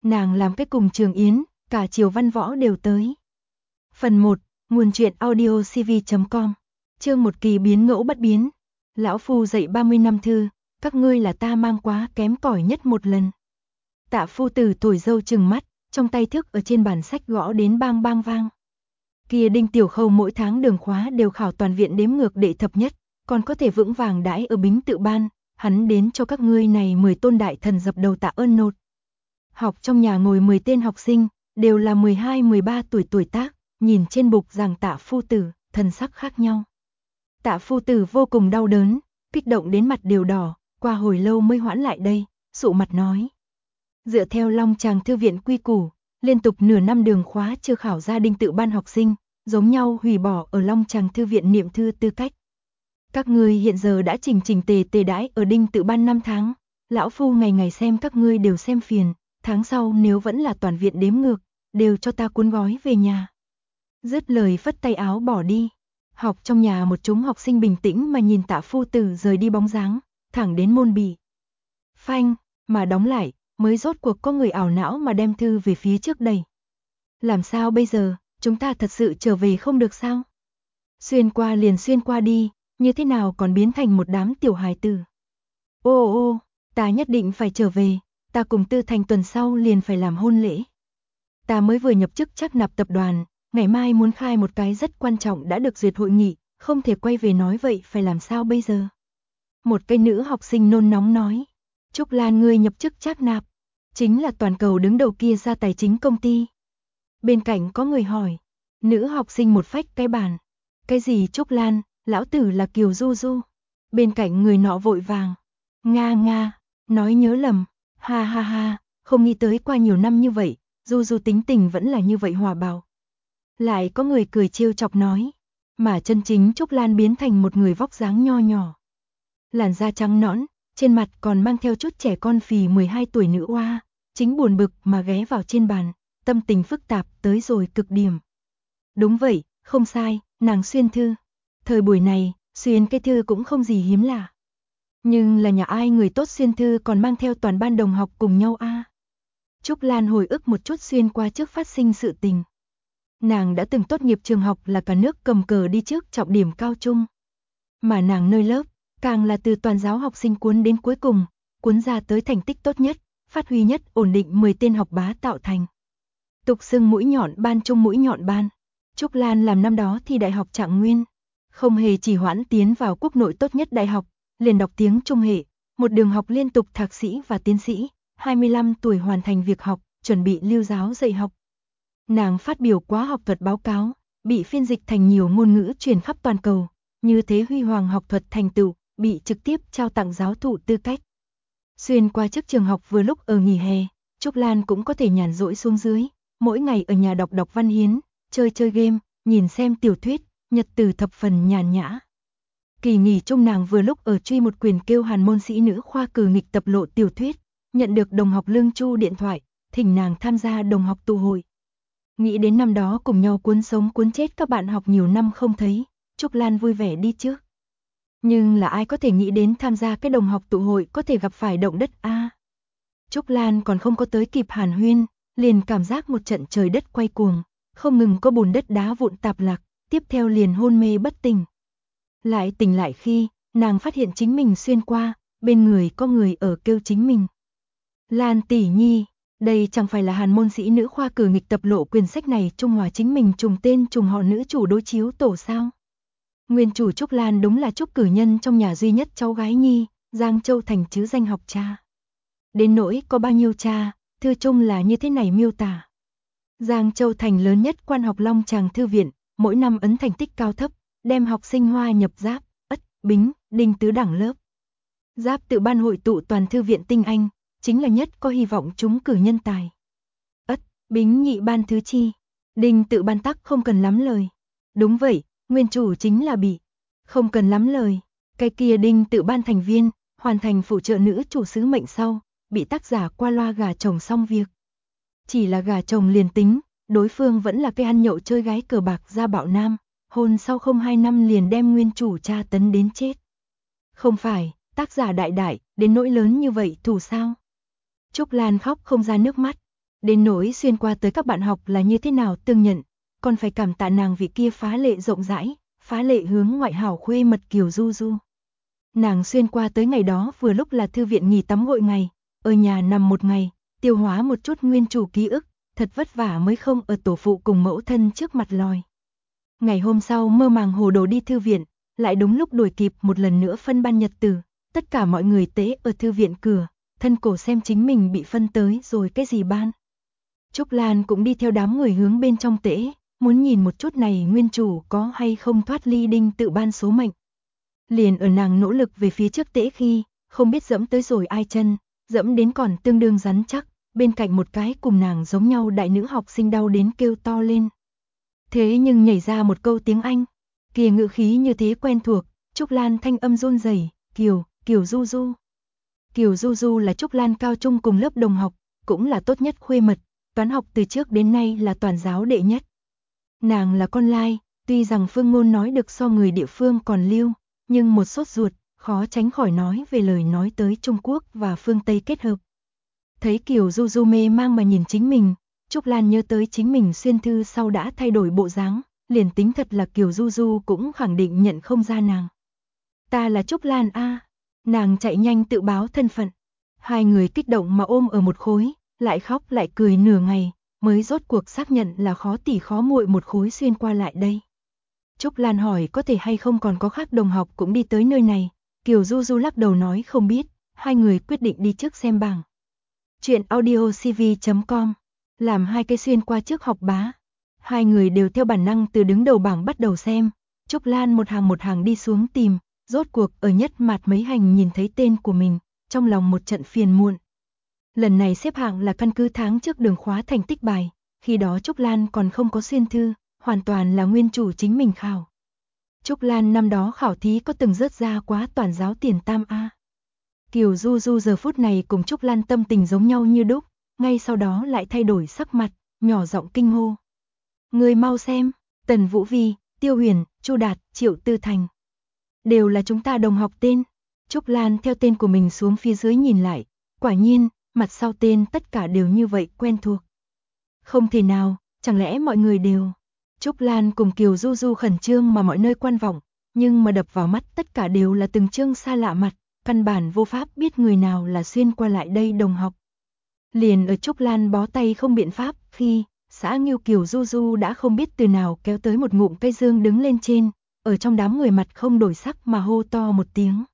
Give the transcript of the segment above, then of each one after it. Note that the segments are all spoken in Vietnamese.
Nàng làm cái cùng Trường Yến, cả Triều Văn Võ đều tới. Phần 1, nguồn truyện audiocv.com. Chương 1 kỳ biến ngẫu bất biến. Lão phu dạy 30 năm thư, các ngươi là ta mang quá kém cỏi nhất một lần. Tạ phu tử thổi dâu trừng mắt, trong tay thước ở trên bàn sách gõ đến bang bang vang. Kia Đinh Tiểu Khâu mỗi tháng đường khóa đều khảo toàn viện đếm ngược đệ thập nhất, còn có thể vững vàng đãi ở Bính Tự Ban, hắn đến cho các ngươi này 10 tôn đại thần dập đầu tạ ơn nột. Học trong nhà ngồi 10 tên học sinh, đều là 12-13 tuổi tác, nhìn trên bục giảng Tạ phu tử, thần sắc khác nhau. Tạ phu tử vô cùng đau đớn, kích động đến mặt đều đỏ, qua hồi lâu mới hoãn lại đây, sụ mặt nói. Dựa theo Long Tràng thư viện quy củ, liên tục nửa năm đường khóa chưa khảo ra Đinh Tự Ban học sinh, giống nhau hủy bỏ ở Long Tràng thư viện niệm thư tư cách. Các ngươi hiện giờ đã chỉnh tề đãi ở Đinh Tự Ban 5 tháng, lão phu ngày ngày xem các ngươi đều xem phiền, tháng sau nếu vẫn là toàn viện đếm ngược, đều cho ta cuốn gói về nhà. Dứt lời phất tay áo bỏ đi. Học trong nhà một chúng học sinh bình tĩnh mà nhìn Tạ phu tử rời đi bóng dáng, thẳng đến môn bị phanh mà đóng lại, mới rốt cuộc có người ảo não mà đem thư về phía trước đẩy. Làm sao bây giờ, chúng ta thật sự trở về không được sao? Xuyên qua liền xuyên qua đi, như thế nào còn biến thành một đám tiểu hài tử? Ô, ta nhất định phải trở về, ta cùng Tư Thành tuần sau liền phải làm hôn lễ. Ta mới vừa nhập chức Trác Nạp tập đoàn, ngày mai muốn khai một cái rất quan trọng đã được duyệt hội nghị, không thể quay về nói vậy phải làm sao bây giờ? Một cái nữ học sinh nôn nóng nói, Trúc Lan ngươi nhập chức Trác Nạp, chính là toàn cầu đứng đầu kia ra tài chính công ty. Bên cạnh có người hỏi, nữ học sinh một phách cái bàn, cái gì Trúc Lan, lão tử là Kiều Du Du. Bên cạnh người nọ vội vàng, nga, nói nhớ lầm, ha, không nghĩ tới qua nhiều năm như vậy, Du Du tính tình vẫn là như vậy hòa bào. Lại có người cười trêu chọc nói, mà chân chính Trúc Lan biến thành một người vóc dáng nho nhỏ. Làn da trắng nõn, trên mặt còn mang theo chút trẻ con phì 12 tuổi nữ oa, chính buồn bực mà ghé vào trên bàn, tâm tình phức tạp tới rồi cực điểm. Đúng vậy, không sai, nàng xuyên thư. Thời buổi này, xuyên cái thư cũng không gì hiếm lạ. Nhưng là nhà ai người tốt xuyên thư còn mang theo toàn ban đồng học cùng nhau a? Trúc Lan hồi ức một chút xuyên qua trước phát sinh sự tình. Nàng đã từng tốt nghiệp trường học là cả nước cầm cờ đi trước trọng điểm cao trung. Mà nàng nơi lớp, càng là từ toàn giáo học sinh cuốn đến cuối cùng, cuốn ra tới thành tích tốt nhất, phát huy nhất ổn định 10 tên học bá tạo thành. Tục xưng mũi nhọn ban trung mũi nhọn ban. Trúc Lan làm năm đó thi đại học Trạng Nguyên, không hề chỉ hoãn tiến vào quốc nội tốt nhất đại học, liền đọc tiếng Trung hệ, một đường học liên tục thạc sĩ và tiến sĩ, 25 tuổi hoàn thành việc học, chuẩn bị lưu giáo dạy học. Nàng phát biểu quá học thuật báo cáo, bị phiên dịch thành nhiều ngôn ngữ truyền khắp toàn cầu, như thế huy hoàng học thuật thành tựu, bị trực tiếp trao tặng giáo thụ tư cách. Xuyên qua trước trường học vừa lúc ở nghỉ hè, Trúc Lan cũng có thể nhàn rỗi xuống dưới, mỗi ngày ở nhà đọc văn hiến, chơi game, nhìn xem tiểu thuyết, nhật từ thập phần nhàn nhã. Kỳ nghỉ chung nàng vừa lúc ở truy một quyển kêu Hàn môn sĩ nữ khoa cử nghịch tập lộ tiểu thuyết, nhận được đồng học Lương Chu điện thoại, thỉnh nàng tham gia đồng học tụ hội. Nghĩ đến năm đó cùng nhau cuốn sống cuốn chết các bạn học nhiều năm không thấy, Trúc Lan vui vẻ đi trước. Nhưng là ai có thể nghĩ đến tham gia cái đồng học tụ hội có thể gặp phải động đất a? Trúc Lan còn không có tới kịp hàn huyên, liền cảm giác một trận trời đất quay cuồng, không ngừng có bùn đất đá vụn tạp lạc, tiếp theo liền hôn mê bất tỉnh. Lại tỉnh lại khi, nàng phát hiện chính mình xuyên qua, bên người có người ở kêu chính mình. Lan tỷ nhi, đây chẳng phải là Hàn môn sĩ nữ khoa cử nghịch tập lộ quyển sách này Trung Hòa chính mình trùng tên trùng họ nữ chủ đối chiếu tổ sao? Nguyên chủ Trúc Lan đúng là Trúc cử nhân trong nhà duy nhất cháu gái nhi, Giang Châu Thành chứ danh học cha. Đến nỗi có bao nhiêu cha, thư chung là như thế này miêu tả. Giang Châu Thành lớn nhất quan học Long Tràng thư viện, mỗi năm ấn thành tích cao thấp, đem học sinh hoa nhập Giáp, Ất, Bính, Đinh tứ đẳng lớp. Giáp Tự Ban hội tụ toàn thư viện tinh anh, chính là nhất có hy vọng trúng cử nhân tài. Ất, Bính nhị ban thứ chi, Đinh Tự Ban tắc không cần lắm lời. Đúng vậy, nguyên chủ chính là bị không cần lắm lời. Cái kia Đinh Tự Ban thành viên, hoàn thành phụ trợ nữ chủ sứ mệnh sau, bị tác giả qua loa gà chồng xong việc. Chỉ là gà chồng liền tính, đối phương vẫn là cái ăn nhậu chơi gái cờ bạc gia bạo nam, hôn sau không 2 năm liền đem nguyên chủ tra tấn đến chết. Không phải, tác giả đại, đến nỗi lớn như vậy thù sao? Trúc Lan khóc không ra nước mắt. Đến nỗi xuyên qua tới các bạn học là như thế nào tương nhận, còn phải cảm tạ nàng vị kia phá lệ rộng rãi, phá lệ hướng ngoại hảo khuê mật Kiều Du Du. Nàng xuyên qua tới ngày đó vừa lúc là thư viện nghỉ tắm gội ngày, ở nhà nằm một ngày, tiêu hóa một chút nguyên chủ ký ức, thật vất vả mới không ở tổ phụ cùng mẫu thân trước mặt lòi. Ngày hôm sau mơ màng hồ đồ đi thư viện, lại đúng lúc đuổi kịp một lần nữa phân ban nhật tử, tất cả mọi người tế ở thư viện cửa, thân cổ xem chính mình bị phân tới rồi cái gì ban. Trúc Lan cũng đi theo đám người hướng bên trong tễ, muốn nhìn một chút này nguyên chủ có hay không thoát ly đinh tự ban số mệnh. Liền ở nàng nỗ lực về phía trước tễ khi, không biết dẫm tới rồi ai chân, dẫm đến còn tương đương rắn chắc, bên cạnh một cái cùng nàng giống nhau đại nữ học sinh đau đến kêu to lên. Thế nhưng nhảy ra một câu tiếng Anh, kia ngữ khí như thế quen thuộc, Trúc Lan thanh âm run rẩy, Kiều Du Du. Kiều Du Du là Trúc Lan cao trung cùng lớp đồng học, cũng là tốt nhất khuê mật, toán học từ trước đến nay là toàn giáo đệ nhất. Nàng là con lai, tuy rằng phương ngôn nói được so người địa phương còn lưu, nhưng một sốt ruột, khó tránh khỏi nói về lời nói tới Trung Quốc và phương Tây kết hợp. Thấy Kiều Du Du mê mang mà nhìn chính mình, Trúc Lan nhớ tới chính mình xuyên thư sau đã thay đổi bộ dáng, liền tính thật là Kiều Du Du cũng khẳng định nhận không ra nàng. Ta là Trúc Lan a. Nàng chạy nhanh tự báo thân phận. Hai người kích động mà ôm ở một khối, lại khóc lại cười nửa ngày, mới rốt cuộc xác nhận là khó tỉ khó muội một khối xuyên qua lại đây. Trúc Lan hỏi có thể hay không còn có khác đồng học cũng đi tới nơi này, Kiều Du Du lắc đầu nói không biết, hai người quyết định đi trước xem bảng. Chuyện audiocv.com, làm hai cái xuyên qua trước học bá. Hai người đều theo bản năng từ đứng đầu bảng bắt đầu xem, Trúc Lan một hàng đi xuống tìm, rốt cuộc ở nhất mặt mấy hành nhìn thấy tên của mình, trong lòng một trận phiền muộn. Lần này xếp hạng là căn cứ tháng trước đường khóa thành tích bài, khi đó Trúc Lan còn không có xuyên thư, hoàn toàn là nguyên chủ chính mình khảo. Trúc Lan năm đó khảo thí có từng rớt ra quá toàn giáo tiền tam A. Kiều Du Du giờ phút này cùng Trúc Lan tâm tình giống nhau như đúc, ngay sau đó lại thay đổi sắc mặt, nhỏ giọng kinh hô. Người mau xem, Tần Vũ Vi, Tiêu Huyền, Chu Đạt, Triệu Tư Thành. Đều là chúng ta đồng học tên. Trúc Lan theo tên của mình xuống phía dưới nhìn lại, quả nhiên, mặt sau tên tất cả đều như vậy quen thuộc. Không thể nào, chẳng lẽ mọi người đều. Trúc Lan cùng Kiều Du Du khẩn trương mà mọi nơi quan vọng, nhưng mà đập vào mắt tất cả đều là từng trương xa lạ mặt, căn bản vô pháp biết người nào là xuyên qua lại đây đồng học. Liền ở Trúc Lan bó tay không biện pháp khi xã Nghiêu Kiều Du Du đã không biết từ nào kéo tới một ngụm cây dương đứng lên trên, ở trong đám người mặt không đổi sắc mà hô to một tiếng.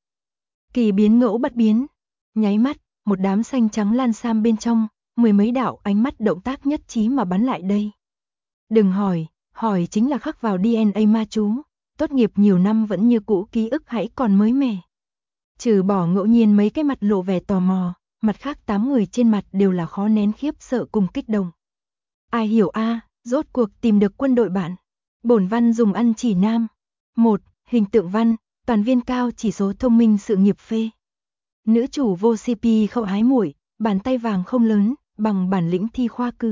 Kỳ biến ngẫu bất biến, nháy mắt, một đám xanh trắng lan sam bên trong, mười mấy đạo ánh mắt động tác nhất trí mà bắn lại đây. Đừng hỏi chính là khắc vào DNA ma chú, tốt nghiệp nhiều năm vẫn như cũ ký ức hãy còn mới mẻ. Trừ bỏ ngẫu nhiên mấy cái mặt lộ vẻ tò mò, mặt khác 8 người trên mặt đều là khó nén khiếp sợ cùng kích động. Ai hiểu a, rốt cuộc tìm được quân đội bạn. Bổn văn dùng ăn chỉ nam. 1. Hình tượng văn, toàn viên cao chỉ số thông minh sự nghiệp phê. Nữ chủ vô CP không ái muội, bàn tay vàng không lớn, bằng bản lĩnh thi khoa cử.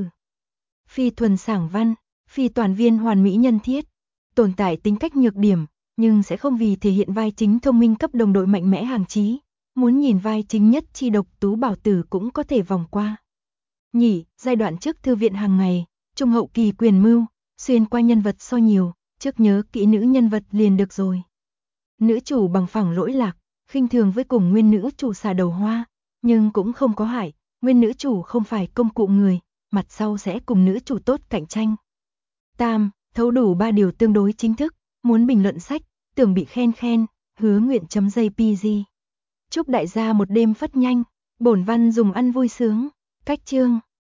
Phi thuần sảng văn, phi toàn viên hoàn mỹ nhân thiết, tồn tại tính cách nhược điểm, nhưng sẽ không vì thể hiện vai chính thông minh cấp đồng đội mạnh mẽ hàng chí, muốn nhìn vai chính nhất chi độc tú bảo tử cũng có thể vòng qua. Nhỉ, giai đoạn trước thư viện hàng ngày, trung hậu kỳ quyền mưu, xuyên qua nhân vật so nhiều, trước nhớ kỹ nữ nhân vật liền được rồi. Nữ chủ bằng phẳng lỗi lạc, khinh thường với cùng nguyên nữ chủ xà đầu hoa, nhưng cũng không có hại, nguyên nữ chủ không phải công cụ người, mặt sau sẽ cùng nữ chủ tốt cạnh tranh. Tam, thấu đủ 3 điều tương đối chính thức, muốn bình luận sách, tưởng bị khen, hứa nguyện.jpg. Chúc đại gia một đêm phất nhanh, bổn văn dùng ăn vui sướng, cách chương.